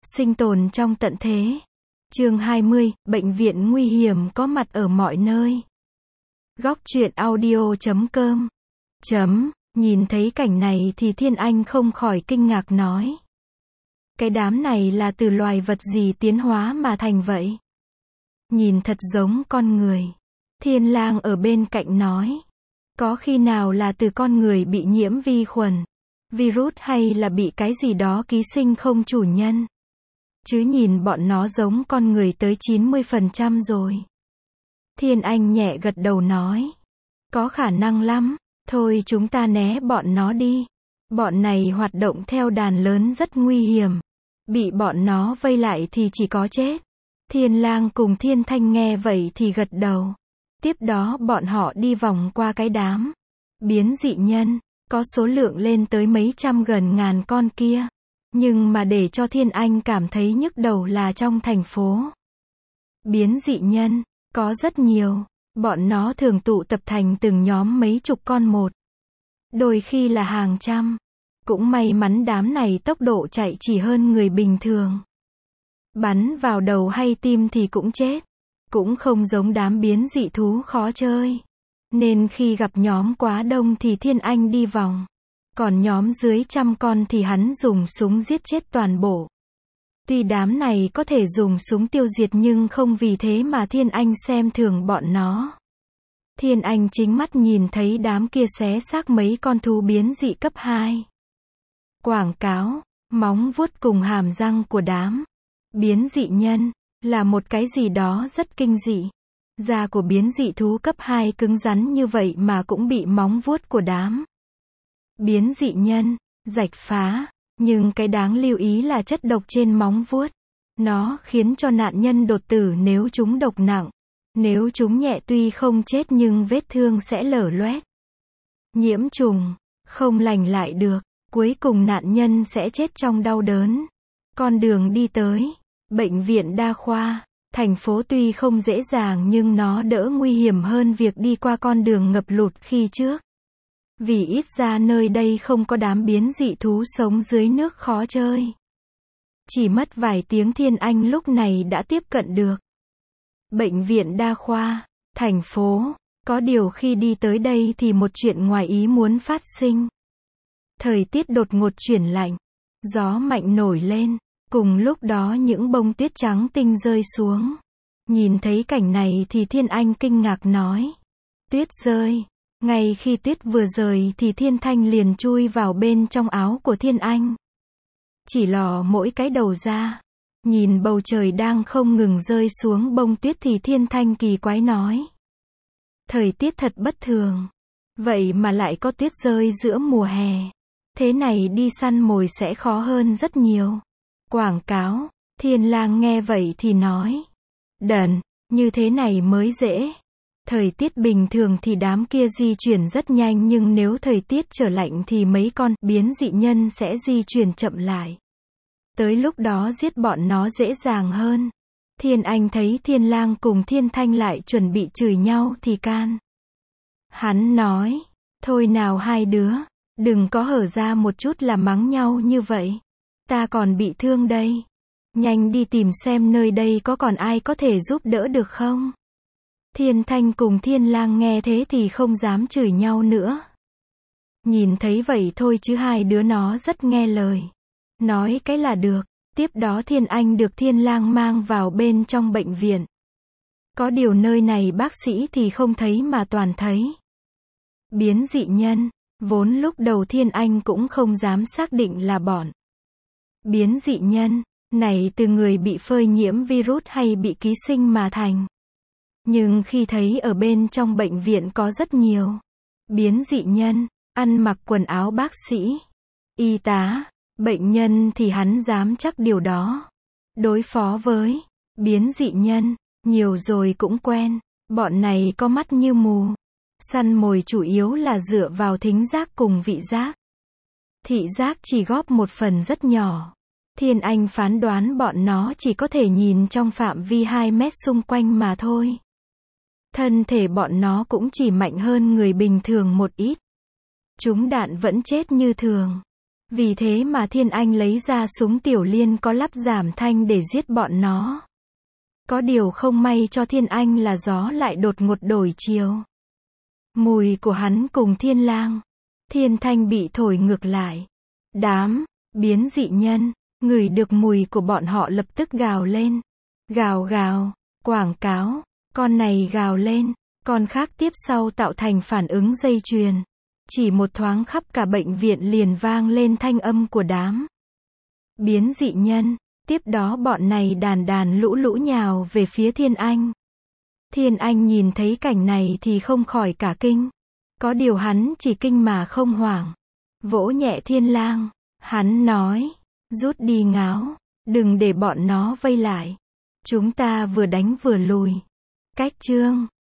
Sinh tồn trong tận thế. Chương 20, bệnh viện nguy hiểm có mặt ở mọi nơi. Góc truyện audio.com. Nhìn thấy cảnh này thì Thiên Anh không khỏi kinh ngạc nói. Cái đám này là từ loài vật gì tiến hóa mà thành vậy? Nhìn thật giống con người. Thiên Lang ở bên cạnh nói. Có khi nào là từ con người bị nhiễm vi khuẩn, virus hay là bị cái gì đó ký sinh không chủ nhân? Chứ nhìn bọn nó giống con người tới 90% rồi. Thiên Anh nhẹ gật đầu nói. Có khả năng lắm, thôi chúng ta né bọn nó đi. Bọn này hoạt động theo đàn lớn rất nguy hiểm. Bị bọn nó vây lại thì chỉ có chết. Thiên Lang cùng Thiên Thanh nghe vậy thì gật đầu. Tiếp đó bọn họ đi vòng qua cái đám biến dị nhân, có số lượng lên tới mấy trăm gần ngàn con kia. Nhưng mà để cho Thiên Anh cảm thấy nhức đầu là trong thành phố. Biến dị nhân, có rất nhiều. Bọn nó thường tụ tập thành từng nhóm mấy chục con một. Đôi khi là hàng trăm. Cũng may mắn đám này tốc độ chạy chỉ hơn người bình thường. Bắn vào đầu hay tim thì cũng chết. Cũng không giống đám biến dị thú khó chơi. Nên khi gặp nhóm quá đông thì Thiên Anh đi vòng. Còn nhóm dưới trăm con thì hắn dùng súng giết chết toàn bộ. Tuy đám này có thể dùng súng tiêu diệt nhưng không vì thế mà Thiên Anh xem thường bọn nó. Thiên Anh chính mắt nhìn thấy đám kia xé xác mấy con thú biến dị cấp 2. Quảng cáo, móng vuốt cùng hàm răng của đám biến dị nhân là một cái gì đó rất kinh dị. Da của biến dị thú cấp 2 cứng rắn như vậy mà cũng bị móng vuốt của đám biến dị nhân rạch phá. Nhưng cái đáng lưu ý là chất độc trên móng vuốt. Nó khiến cho nạn nhân đột tử nếu chúng độc nặng. Nếu chúng nhẹ tuy không chết nhưng vết thương sẽ lở loét. Nhiễm trùng, không lành lại được. Cuối cùng nạn nhân sẽ chết trong đau đớn. Con đường đi tới bệnh viện đa khoa thành phố tuy không dễ dàng nhưng nó đỡ nguy hiểm hơn việc đi qua con đường ngập lụt khi trước. Vì ít ra nơi đây không có đám biến dị thú sống dưới nước khó chơi. Chỉ mất vài tiếng Thiên Anh lúc này đã tiếp cận được bệnh viện đa khoa thành phố. Có điều khi đi tới đây thì một chuyện ngoài ý muốn phát sinh. Thời tiết đột ngột chuyển lạnh. Gió mạnh nổi lên. Cùng lúc đó những bông tuyết trắng tinh rơi xuống. Nhìn thấy cảnh này thì Thiên Anh kinh ngạc nói. Tuyết rơi. Ngay khi tuyết vừa rơi thì Thiên Thanh liền chui vào bên trong áo của Thiên Anh. Chỉ lò mỗi cái đầu ra. Nhìn bầu trời đang không ngừng rơi xuống bông tuyết thì Thiên Thanh kỳ quái nói. Thời tiết thật bất thường. Vậy mà lại có tuyết rơi giữa mùa hè. Thế này đi săn mồi sẽ khó hơn rất nhiều. Quảng cáo. Thiên Lang nghe vậy thì nói. Đần, như thế này mới dễ. Thời tiết bình thường thì đám kia di chuyển rất nhanh nhưng nếu thời tiết trở lạnh thì mấy con biến dị nhân sẽ di chuyển chậm lại. Tới lúc đó giết bọn nó dễ dàng hơn. Thiên Anh thấy Thiên Lang cùng Thiên Thanh lại chuẩn bị chửi nhau thì can. Hắn nói. Thôi nào hai đứa. Đừng có hở ra một chút là mắng nhau như vậy. Ta còn bị thương đây. Nhanh đi tìm xem nơi đây có còn ai có thể giúp đỡ được không? Thiên Thanh cùng Thiên Lang nghe thế thì không dám chửi nhau nữa. Nhìn thấy vậy thôi chứ hai đứa nó rất nghe lời. Nói cái là được. Tiếp đó Thiên Anh được Thiên Lang mang vào bên trong bệnh viện. Có điều nơi này bác sĩ thì không thấy mà toàn thấy biến dị nhân. Vốn lúc đầu Thiên Anh cũng không dám xác định là bọn biến dị nhân này từ người bị phơi nhiễm virus hay bị ký sinh mà thành. Nhưng khi thấy ở bên trong bệnh viện có rất nhiều biến dị nhân, ăn mặc quần áo bác sĩ, y tá, bệnh nhân thì hắn dám chắc điều đó. Đối phó với biến dị nhân, nhiều rồi cũng quen. Bọn này có mắt như mù. Săn mồi chủ yếu là dựa vào thính giác cùng vị giác. Thị giác chỉ góp một phần rất nhỏ. Thiên Anh phán đoán bọn nó chỉ có thể nhìn trong phạm vi 2 mét xung quanh mà thôi. Thân thể bọn nó cũng chỉ mạnh hơn người bình thường một ít. Chúng đạn vẫn chết như thường. Vì thế mà Thiên Anh lấy ra súng tiểu liên có lắp giảm thanh để giết bọn nó. Có điều không may cho Thiên Anh là gió lại đột ngột đổi chiều. Mùi của hắn cùng Thiên Lang, Thiên Thanh bị thổi ngược lại. Đám biến dị nhân ngửi được mùi của bọn họ lập tức gào lên. Gào gào, quảng cáo, con này gào lên, con khác tiếp sau tạo thành phản ứng dây chuyền. Chỉ một thoáng khắp cả bệnh viện liền vang lên thanh âm của đám biến dị nhân. Tiếp đó bọn này đàn đàn lũ lũ nhào về phía Thiên Anh. Thiên Anh nhìn thấy cảnh này thì không khỏi cả kinh. Có điều hắn chỉ kinh mà không hoảng. Vỗ nhẹ Thiên Lang. Hắn nói, rút đi ngáo, đừng để bọn nó vây lại. Chúng ta vừa đánh vừa lùi. Cách chương